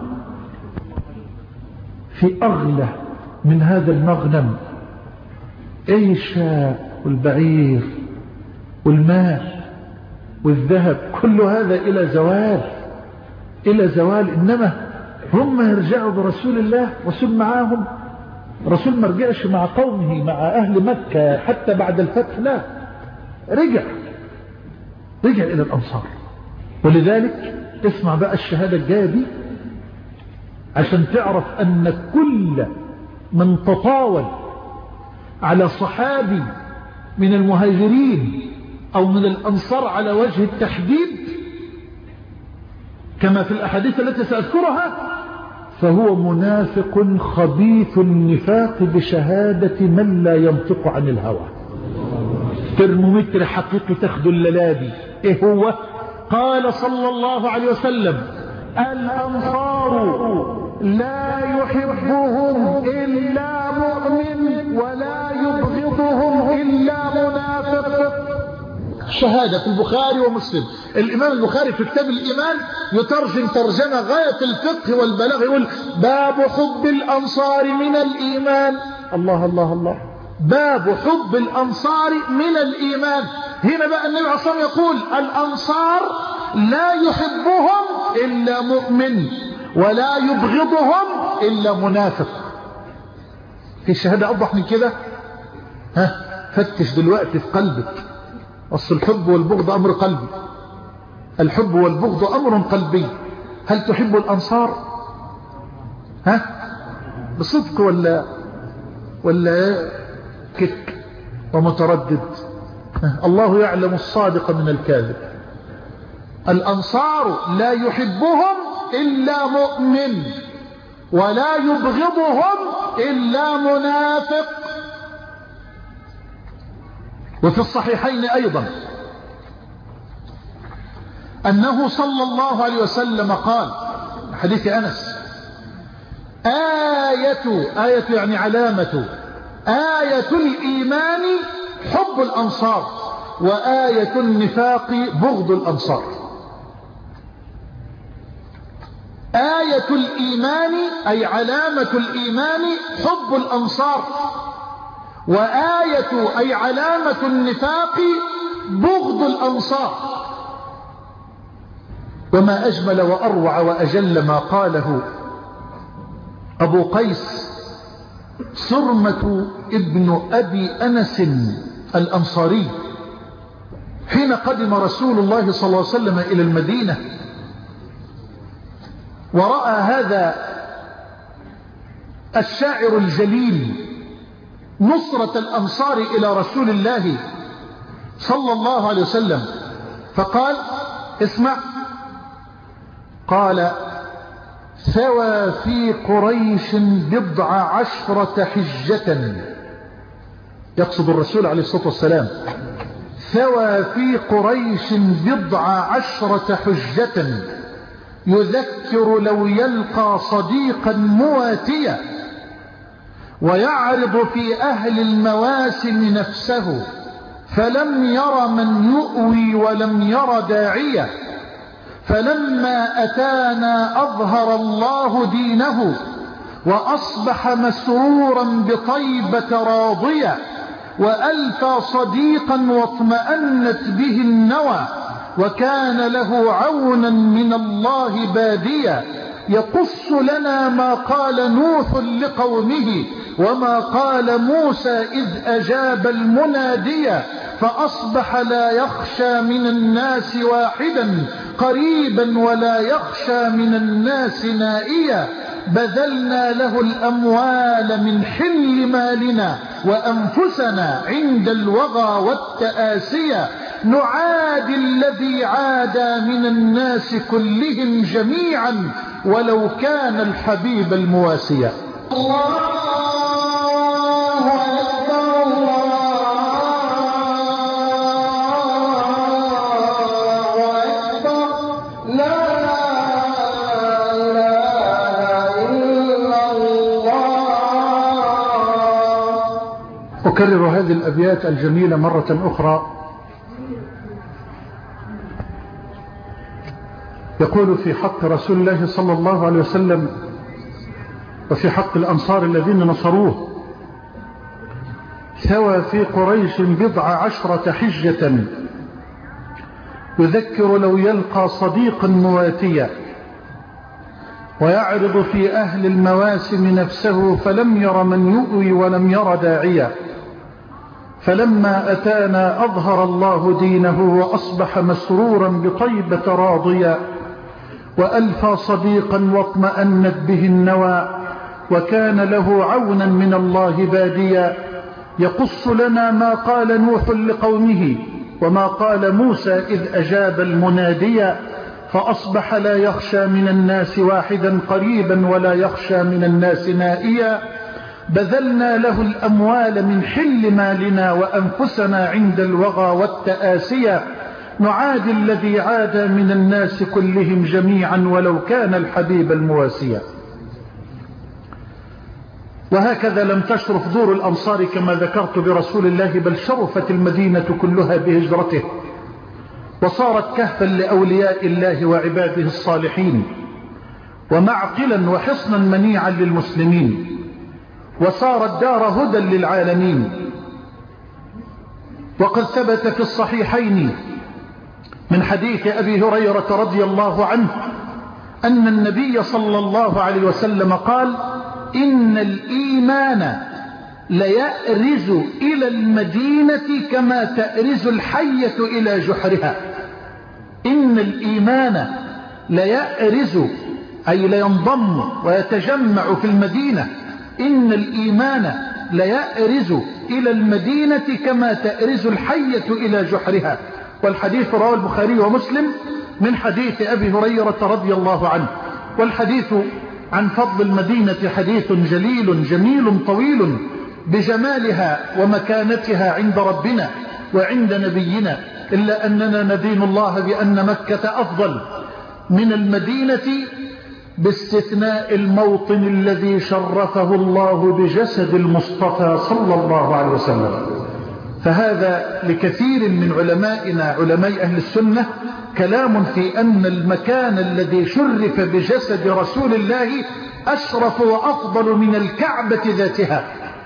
في أغلى من هذا المغنم؟ أي الشاء والبعير والماء والذهب، كل هذا إلى زوال، إلى زوال. إنما هم يرجعوا برسول الله. رسول معاهم، رسول ما رجعش مع قومه مع أهل مكة حتى بعد الفتح، لا، رجع رجع إلى الأنصار. ولذلك اسمع بقى الشهادة الجاية دي عشان تعرف أن كل من تطاول على صحابي من المهاجرين أو من الأنصار على وجه التحديد كما في الأحاديث التي سأذكرها فهو منافق خبيث النفاق بشهادة من لا ينطق عن الهوى. ترمومتر حقيقي تاخدوا الللابي. ايه هو؟ قال صلى الله عليه وسلم: الأنصار لا يحبهم إلا مؤمن ولا يبغضهم إلا منافق. شهادة في البخاري ومسلم. الإمام البخاري في كتاب الإيمان يترجم ترجمة غاية الفقه والبلاغ، يقول: باب حب الأنصار من الإيمان. الله الله الله، باب حب الأنصار من الإيمان. هنا بقى النبي عليه الصلاة والسلام يقول: الأنصار لا يحبهم إلا مؤمن ولا يبغضهم إلا منافق. في الشهادة أوضح من كده؟ ها، فتش دلوقتي في قلبك. أصل الحب والبغض أمر قلبي، الحب والبغض أمر قلبي. هل تحب الأنصار؟ ها، بصدق ولا ولا كك ومتردد؟ الله يعلم الصادق من الكاذب. الأنصار لا يحبهم إلا مؤمن ولا يبغضهم إلا منافق. وفي الصحيحين أيضا أنه صلى الله عليه وسلم قال، حديث أنس: آية آية يعني علامة آية الإيمان حب الأنصار وآية النفاق بغض الأنصار. آية الإيمان أي علامة الإيمان حب الأنصار، وآية أي علامة النفاق بغض الأنصار. وما أجمل وأروع وأجل ما قاله أبو قيس صرمة ابن أبي أنس الأنصاري حين قدم رسول الله صلى الله عليه وسلم إلى المدينة ورأى هذا الشاعر الجليل نصرة الأنصار إلى رسول الله صلى الله عليه وسلم، فقال: اسمع، قال: ثوى في قريش بضع عشرة حجة، يقصد الرسول عليه الصلاة والسلام، ثوى في قريش بضع عشرة حجة يذكر لو يلقى صديقا مواتيا، ويعرض في أهل المواسم نفسه فلم ير من يؤوي ولم ير داعية، فلما أتانا أظهر الله دينه وأصبح مسرورا بطيبة راضية، وألفى صديقا واطمأنت به النوى، وكان له عونا من الله باديا، يقص لنا ما قال نوح لقومه وما قال موسى إذ أجاب المناديا، فأصبح لا يخشى من الناس واحدا قريبا ولا يخشى من الناس نائيا، بذلنا له الأموال من حل مالنا وأنفسنا عند الوغى والتآسيا، نعادي الذي عادى من الناس كلهم جميعا ولو كان الحبيب المواسيا. الله أكبر الله أكبر، لا إله إلا الله. أكرر هذه الأبيات الجميلة مرة أخرى. يقول في حق رسول الله صلى الله عليه وسلم وفي حق الأنصار الذين نصروه: ثوى في قريش بضع عشرة حجة يذكر لو يلقى صديقا مواتيا، ويعرض في أهل المواسم نفسه فلم ير من يؤوي ولم ير داعيا، فلما أتانا أظهر الله دينه وأصبح مسرورا بطيبة راضيا، وألفى صديقا واطمأنت به النوى، وكان له عونا من الله باديا، يقص لنا ما قال نوح لقومه وما قال موسى إذ أجاب المناديا، فأصبح لا يخشى من الناس واحدا قريبا ولا يخشى من الناس نائيا، بذلنا له الأموال من حل مالنا وأنفسنا عند الوغى والتآسيا، نعادي الذي عاد من الناس كلهم جميعا ولو كان الحبيب المواسيا. وهكذا لم تشرف دور الأنصار كما ذكرت برسول الله، بل شرفت المدينة كلها بهجرته، وصارت كهفا لأولياء الله وعباده الصالحين، ومعقلا وحصنا منيعا للمسلمين، وصارت دار هدى للعالمين. وقد ثبت في الصحيحين من حديث أبي هريرة رضي الله عنه أن النبي صلى الله عليه وسلم قال: إن الإيمان ليأرز إلى المدينة كما تأرز الحية إلى جحرها. إن الإيمان ليأرز أي لينضم ويتجمع في المدينة، إن الإيمان ليأرز إلى المدينة كما تأرز الحية إلى جحرها. والحديث رواه البخاري ومسلم من حديث أبي هريرة رضي الله عنه. والحديث عن فضل المدينة حديث جليل جميل طويل بجمالها ومكانتها عند ربنا وعند نبينا، إلا أننا ندين الله بأن مكة أفضل من المدينة باستثناء الموطن الذي شرفه الله بجسد المصطفى صلى الله عليه وسلم. فهذا لكثير من علمائنا علماء أهل السنة كلام في أن المكان الذي شرف بجسد رسول الله أشرف وأفضل من الكعبة ذاتها.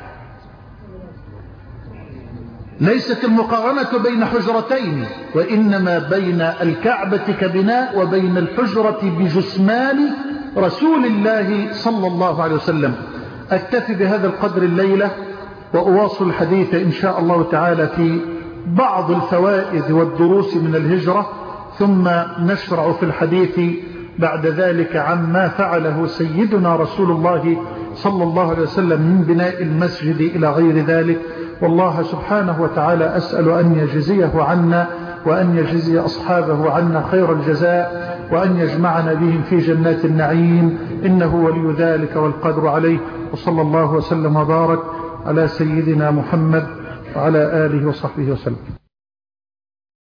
ليست المقارنة بين حجرتين، وإنما بين الكعبة كبناء وبين الحجرة بجسمان رسول الله صلى الله عليه وسلم. أكتفي بهذا القدر الليلة، وأواصل الحديث إن شاء الله تعالى في بعض الفوائد والدروس من الهجرة، ثم نشرع في الحديث بعد ذلك عما فعله سيدنا رسول الله صلى الله عليه وسلم من بناء المسجد إلى غير ذلك. والله سبحانه وتعالى أسأل أن يجزيه عنا وأن يجزي أصحابه عنا خير الجزاء، وأن يجمعنا بهم في جنات النعيم، إنه ولي ذلك والقدر عليه. وصلى الله وسلم وبارك على سيدنا محمد وعلى آله وصحبه وسلم.